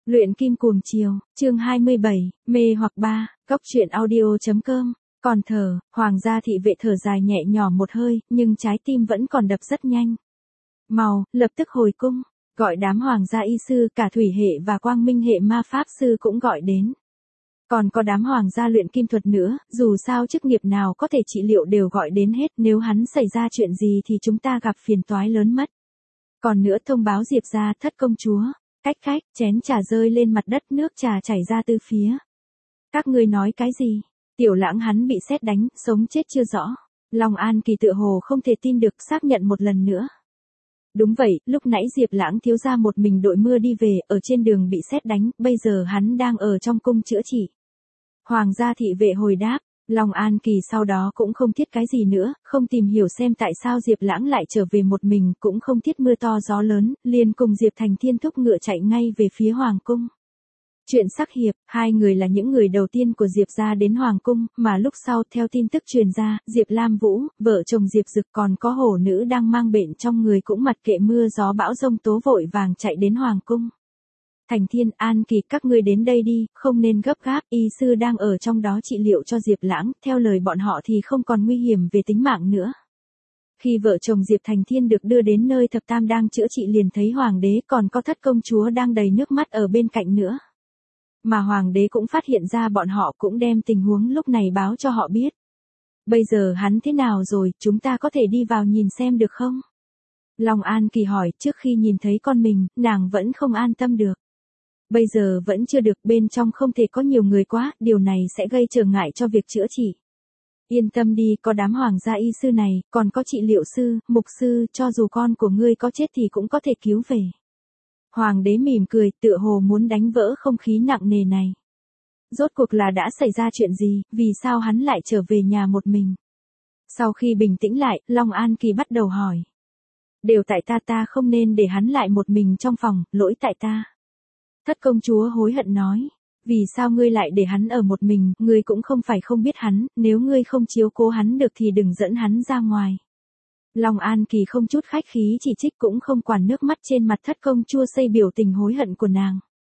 Luyện kim cuồng chiều, chương 27, mê hoặc ba, cóc truyện audio.com. Còn thở, Hoàng gia thị vệ thở dài nhẹ nhõm một hơi, nhưng trái tim vẫn còn đập rất nhanh. Mau, lập tức hồi cung, gọi đám hoàng gia y sư, cả thủy hệ và quang minh hệ ma pháp sư cũng gọi đến. Còn có đám hoàng gia luyện kim thuật nữa, dù sao chức nghiệp nào có thể trị liệu đều gọi đến hết, nếu hắn xảy ra chuyện gì thì chúng ta gặp phiền toái lớn mất. Còn nữa thông báo Diệp gia thất công chúa. Cách khách, chén trà rơi lên mặt đất, nước trà chảy ra từ phía. Các ngươi nói cái gì? Tiểu Lãng hắn bị sét đánh, sống chết chưa rõ. Long An Kỳ tựa hồ không thể tin được, xác nhận một lần nữa. Đúng vậy, lúc nãy Diệp Lãng thiếu gia một mình đội mưa đi về, ở trên đường bị sét đánh, bây giờ hắn đang ở trong cung chữa trị. Hoàng gia thị vệ hồi đáp. Long An Kỳ sau đó cũng không thiết cái gì nữa, không tìm hiểu xem tại sao Diệp Lãng lại trở về một mình, cũng không thiết mưa to gió lớn, liền cùng Diệp Thành Thiên thúc ngựa chạy ngay về phía Hoàng cung. Chuyện sắc hiệp, hai người là những người đầu tiên của Diệp gia đến Hoàng cung, mà lúc sau theo tin tức truyền ra, Diệp Lam Vũ, vợ chồng Diệp Dực còn có hổ nữ đang mang bệnh trong người cũng mặc kệ mưa gió bão giông tố vội vàng chạy đến Hoàng cung. Thành Thiên, An Kỳ, các ngươi đến đây đi, không nên gấp gáp, y sư đang ở trong đó trị liệu cho Diệp Lãng, theo lời bọn họ thì không còn nguy hiểm về tính mạng nữa. Khi vợ chồng Diệp Thành Thiên được đưa đến nơi thập tam đang chữa trị liền thấy hoàng đế còn có thất công chúa đang đầy nước mắt ở bên cạnh nữa. Mà hoàng đế cũng phát hiện ra bọn họ, cũng đem tình huống lúc này báo cho họ biết. Bây giờ hắn thế nào rồi, chúng ta có thể đi vào nhìn xem được không? Long An Kỳ hỏi, trước khi nhìn thấy con mình, nàng vẫn không an tâm được. Bây giờ vẫn chưa được, bên trong không thể có nhiều người quá, điều này sẽ gây trở ngại cho việc chữa trị. Yên tâm đi, có đám hoàng gia y sư này, còn có trị liệu sư, mục sư, cho dù con của ngươi có chết thì cũng có thể cứu về. Hoàng đế mỉm cười, tựa hồ muốn đánh vỡ không khí nặng nề này. Rốt cuộc là đã xảy ra chuyện gì, vì sao hắn lại trở về nhà một mình? Sau khi bình tĩnh lại, Long An Kỳ bắt đầu hỏi. Đều tại ta không nên để hắn lại một mình trong phòng, lỗi tại ta. Thất công chúa hối hận nói, vì sao ngươi lại để hắn ở một mình, ngươi cũng không phải không biết hắn, nếu ngươi không chiếu cố hắn được thì đừng dẫn hắn ra ngoài. Long An Kỳ không chút khách khí chỉ trích, cũng không quản nước mắt trên mặt thất công chúa xây biểu tình hối hận của nàng.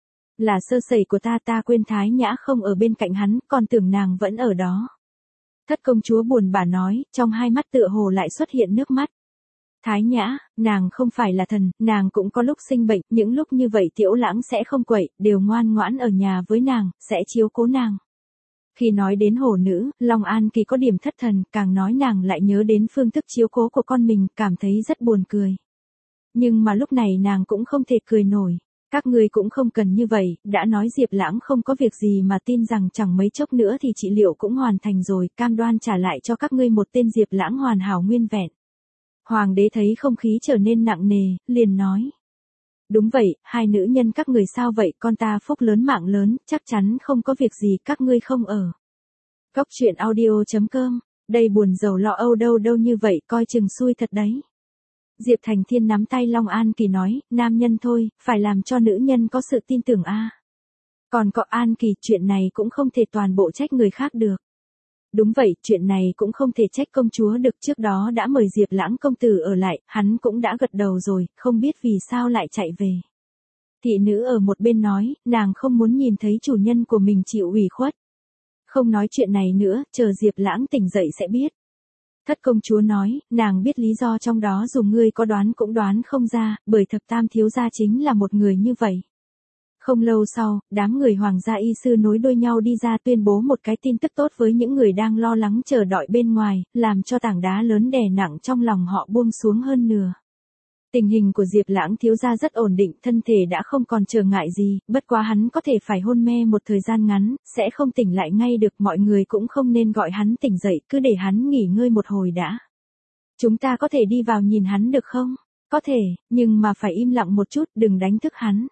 Là sơ sẩy của ta quên Thái Nhã không ở bên cạnh hắn, còn tưởng nàng vẫn ở đó. Thất công chúa buồn bã nói, trong hai mắt tựa hồ lại xuất hiện nước mắt. Thái Nhã, nàng không phải là thần, nàng cũng có lúc sinh bệnh, những lúc như vậy Tiểu Lãng sẽ không quậy, đều ngoan ngoãn ở nhà với nàng, sẽ chiếu cố nàng. Khi nói đến hổ nữ, Long An Kỳ có điểm thất thần, càng nói nàng lại nhớ đến phương thức chiếu cố của con mình, cảm thấy rất buồn cười. Nhưng mà lúc này nàng cũng không thể cười nổi. Các ngươi cũng không cần như vậy, đã nói Diệp Lãng không có việc gì mà tin rằng chẳng mấy chốc nữa thì trị liệu cũng hoàn thành rồi, cam đoan trả lại cho các ngươi một tên Diệp Lãng hoàn hảo nguyên vẹn. Hoàng đế thấy không khí trở nên nặng nề, liền nói. Đúng vậy, hai nữ nhân các người sao vậy, con ta phúc lớn mạng lớn, chắc chắn không có việc gì, các ngươi không ở. Cóc truyện audio.com, đây buồn rầu lo âu đâu như vậy, coi chừng xui thật đấy. Diệp Thành Thiên nắm tay Long An Kỳ nói, nam nhân thôi, phải làm cho nữ nhân có sự tin tưởng a. Còn có An Kỳ, chuyện này cũng không thể toàn bộ trách người khác được. Đúng vậy, chuyện này cũng không thể trách công chúa được, trước đó đã mời Diệp Lãng công tử ở lại, hắn cũng đã gật đầu rồi, không biết vì sao lại chạy về. Thị nữ ở một bên nói, nàng không muốn nhìn thấy chủ nhân của mình chịu ủy khuất. Không nói chuyện này nữa, chờ Diệp Lãng tỉnh dậy sẽ biết. Thất công chúa nói, nàng biết lý do trong đó dù ngươi có đoán cũng đoán không ra, bởi thập tam thiếu gia chính là một người như vậy. Không lâu sau, đám người hoàng gia y sư nối đuôi nhau đi ra tuyên bố một cái tin tức tốt với những người đang lo lắng chờ đợi bên ngoài, làm cho tảng đá lớn đè nặng trong lòng họ buông xuống hơn nửa. Tình hình của Diệp Lãng thiếu gia rất ổn định, thân thể đã không còn trở ngại gì, bất quá hắn có thể phải hôn mê một thời gian ngắn, sẽ không tỉnh lại ngay được, mọi người cũng không nên gọi hắn tỉnh dậy, cứ để hắn nghỉ ngơi một hồi đã. Chúng ta có thể đi vào nhìn hắn được không? Có thể, nhưng mà phải im lặng một chút, đừng đánh thức hắn.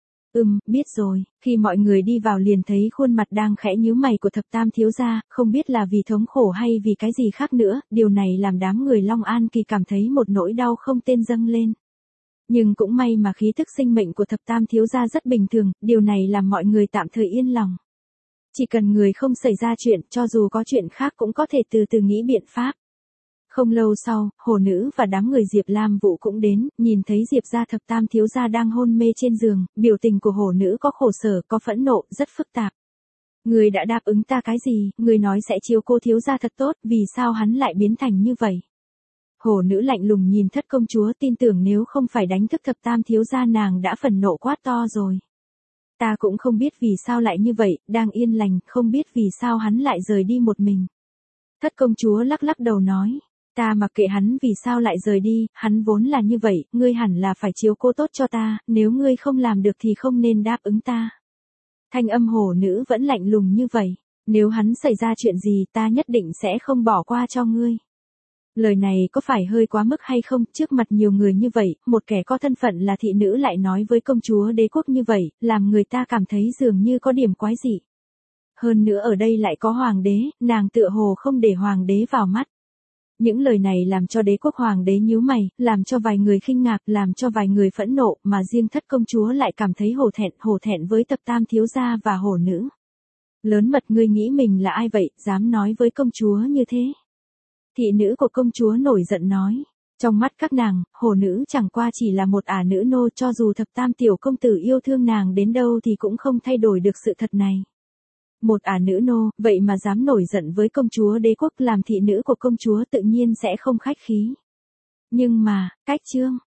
Biết rồi, khi mọi người đi vào liền thấy khuôn mặt đang khẽ nhíu mày của thập tam thiếu gia, không biết là vì thống khổ hay vì cái gì khác nữa, điều này làm đám người Long An Kỳ cảm thấy một nỗi đau không tên dâng lên. Nhưng cũng may mà khí thức sinh mệnh của thập tam thiếu gia rất bình thường, điều này làm mọi người tạm thời yên lòng. Chỉ cần người không xảy ra chuyện, cho dù có chuyện khác cũng có thể từ từ nghĩ biện pháp. Không lâu sau, hồ nữ và đám người Diệp Lam Vũ cũng đến, nhìn thấy Diệp gia thập tam thiếu gia đang hôn mê trên giường, biểu tình của hồ nữ có khổ sở, có phẫn nộ, rất phức tạp. Người đã đáp ứng ta cái gì, người nói sẽ chiếu cô thiếu gia thật tốt, vì sao hắn lại biến thành như vậy? Hồ nữ lạnh lùng nhìn thất công chúa, tin tưởng nếu không phải đánh thức thập tam thiếu gia nàng đã phần nộ quát to rồi. Ta cũng không biết vì sao lại như vậy, đang yên lành, không biết vì sao hắn lại rời đi một mình. Thất công chúa lắc lắc đầu nói, ta mặc kệ hắn vì sao lại rời đi, hắn vốn là như vậy, ngươi hẳn là phải chiếu cố tốt cho ta, nếu ngươi không làm được thì không nên đáp ứng ta. Thanh âm hồ nữ vẫn lạnh lùng như vậy, nếu hắn xảy ra chuyện gì ta nhất định sẽ không bỏ qua cho ngươi. Lời này có phải hơi quá mức hay không, trước mặt nhiều người như vậy, một kẻ có thân phận là thị nữ lại nói với công chúa đế quốc như vậy, làm người ta cảm thấy dường như có điểm quái dị. Hơn nữa ở đây lại có hoàng đế, nàng tựa hồ không để hoàng đế vào mắt. Những lời này làm cho đế quốc hoàng đế nhíu mày, làm cho vài người khinh ngạc, làm cho vài người phẫn nộ, mà riêng thất công chúa lại cảm thấy hổ thẹn với thập tam thiếu gia và hồ nữ. Lớn mật, ngươi nghĩ mình là ai vậy, dám nói với công chúa như thế? Thị nữ của công chúa nổi giận nói. Trong mắt các nàng, hồ nữ chẳng qua chỉ là một ả nữ nô, cho dù thập tam tiểu công tử yêu thương nàng đến đâu thì cũng không thay đổi được sự thật này. Một ả nữ nô, vậy mà dám nổi giận với công chúa đế quốc, làm thị nữ của công chúa tự nhiên sẽ không khách khí. Nhưng mà, cách chương